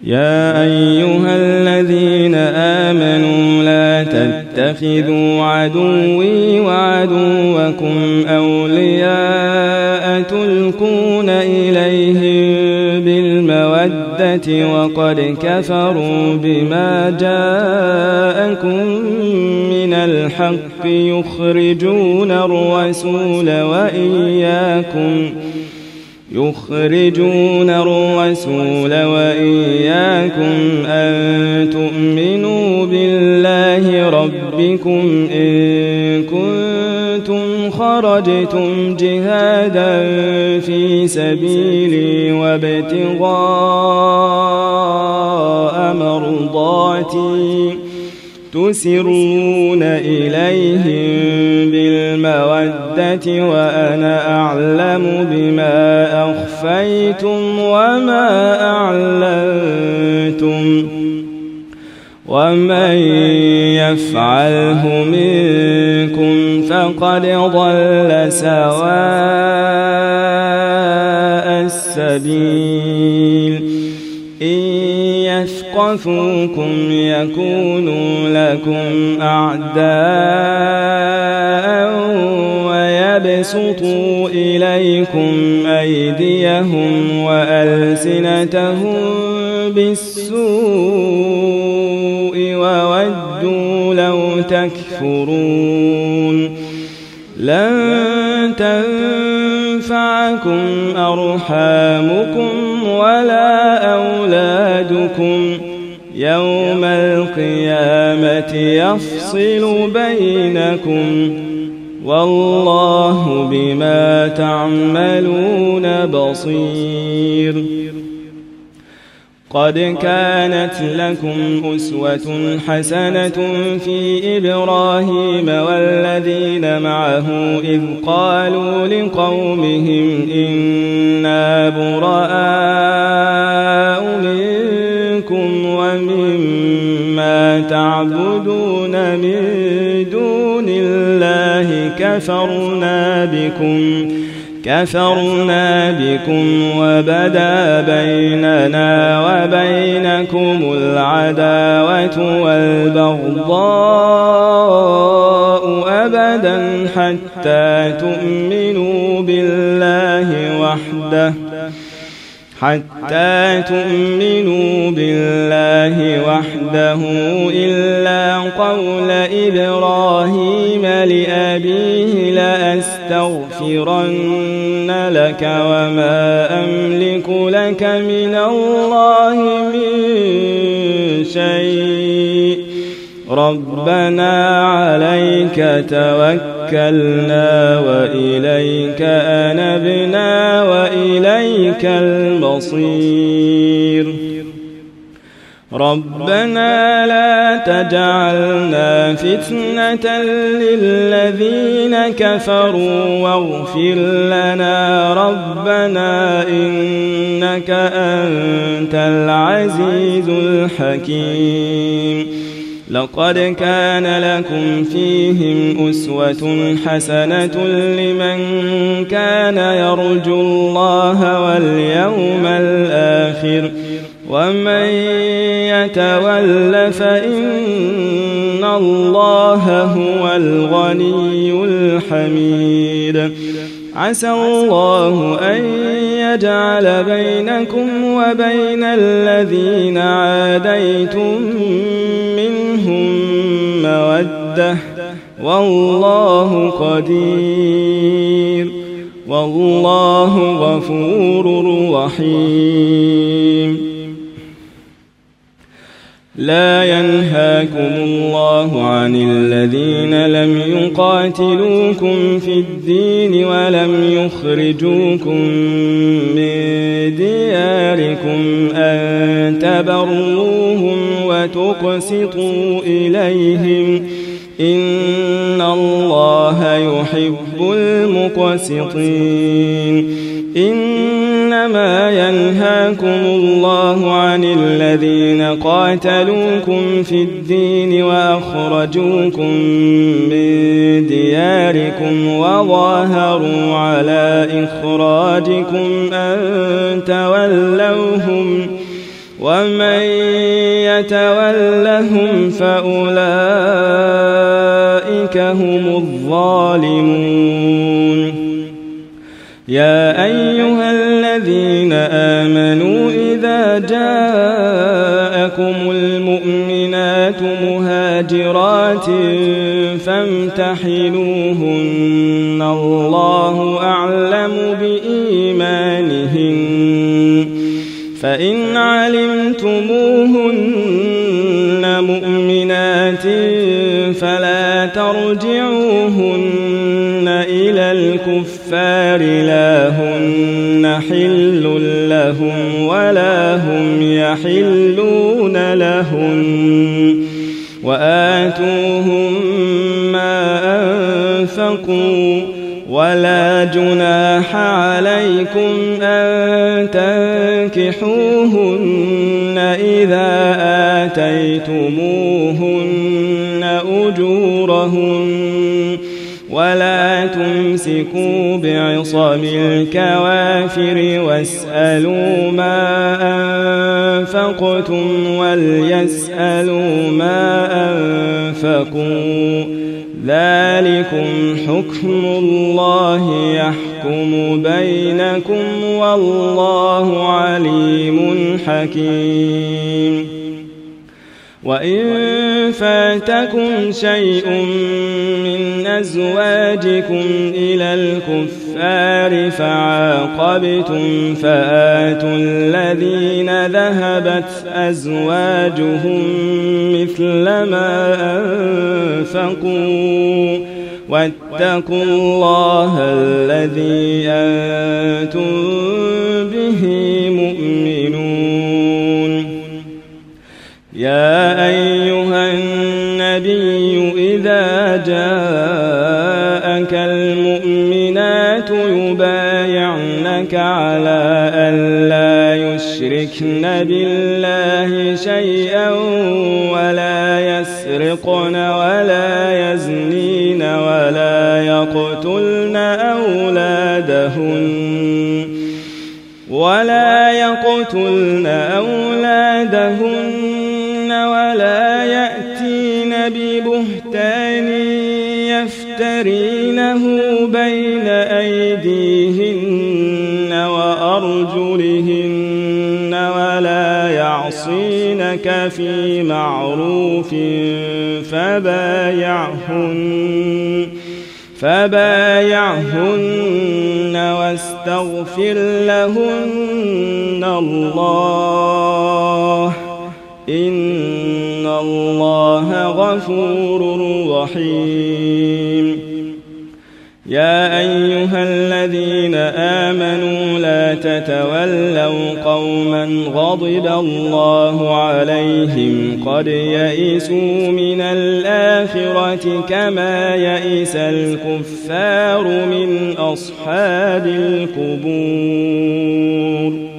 يا أيها الذين آمنوا لا تتخذوا عدوي وعدوكم أولياء تلقون إليهم بالمودة وقد كفروا بما جاءكم من الحق يخرجون الرسول وإياكم أن تؤمنوا بالله ربكم إن كنتم خرجتم جهادا في سبيلي وابتغاء مرضاتي تسرون إليهم بالمودة وأنا أعلم بما أخفيتم وما أعلنتم ومن يفعله منكم فقد ضل سواء السبيل إن يثقفوكم يكونوا لكم أعداء ويبسطوا إليكم أيديهم وألسنتهم بالسوء وودوا لو تكفرون لن تنفعكم أرحامكم ولا أولادكم يوم القيامة يفصل بينكم والله بما تعملون بصير قد كانت لكم أسوة حسنة في إبراهيم والذين معه إذ قالوا لقومهم إنا براء منكم ومما تعبدون من دون الله كفرنا بكم وبدا بيننا وبينكم العداوة والبغضاء أبدا حتى تؤمنوا بالله وحده إلا قول إبراهيم لأبيه لأستغفرن لك وما أملك لك من الله من شيء ربنا عليك توكلنا وإليك أنبنا وإليك المصير ربنا لا تجعلنا فتنة للذين كفروا واغفر لنا ربنا إنك أنت العزيز الحكيم لقد كان لكم فيهم أسوة حسنة لمن كان يرجو الله واليوم الآخر ومن يتول فإن الله هو الغني الحميد عسى الله أن يجعل بينكم وبين الذين عاديتم منهم مودة والله قدير والله غفور رحيم لا ينهاكم الله عن الذين لم يقاتلوكم في الدين ولم يخرجوكم من دياركم أن تبروهم وتقسطوا إليهم إن الله يحب المقسطين إنما ينهاكم الله عن الذين قاتلوكم في الدين وأخرجوكم من دياركم وظاهروا على إخراجكم أن تولوهم ومن يتولهم فأولئك هم الظالمون. يا أيها الذين آمنوا إذا جاءكم المؤمنات مهاجرات فامتحنوهن الله أعلم بإيمانهن فإن علمتموهن مؤمنات فلا ترجعوهن إلى الكفار لا هن حل لهم ولا هم يحلون لهن وآتوهم ما أنفقوا ولا جناح عليكم أن تنكحوهن إذا آتيتموهن أجورهن ولا تمسكوا بعصم الكوافر واسألوا ما أنفقتم وليسألوا ما أنفقوا ذلكم حكم الله يحكم بينكم والله عليم حكيم. وإن فاتكم شيء من أزواجكم إلى الكفار فعاقبتم فآتوا الذين ذهبت أزواجهم مثل ما أنفقوا واتقوا الله الذي أنتم به مؤمنون. يا أيها النبي إذا جاءك المؤمنات يبايعنك على أن لا يشركن بالله شيئا ولا يسرقن ولا يزنين ولا يقتلن أولادهن ولا يأتين ببهتان يفترينه بين أيديهن وأرجلهن ولا يعصينك في معروف فبايعهن واستغفر لهن الله إن الله غفور رحيم. يا أيها الذين آمنوا لا تتولوا قوما غضب الله عليهم قد يئسوا من الآخرة كما يئس الكفار من أصحاب القبور.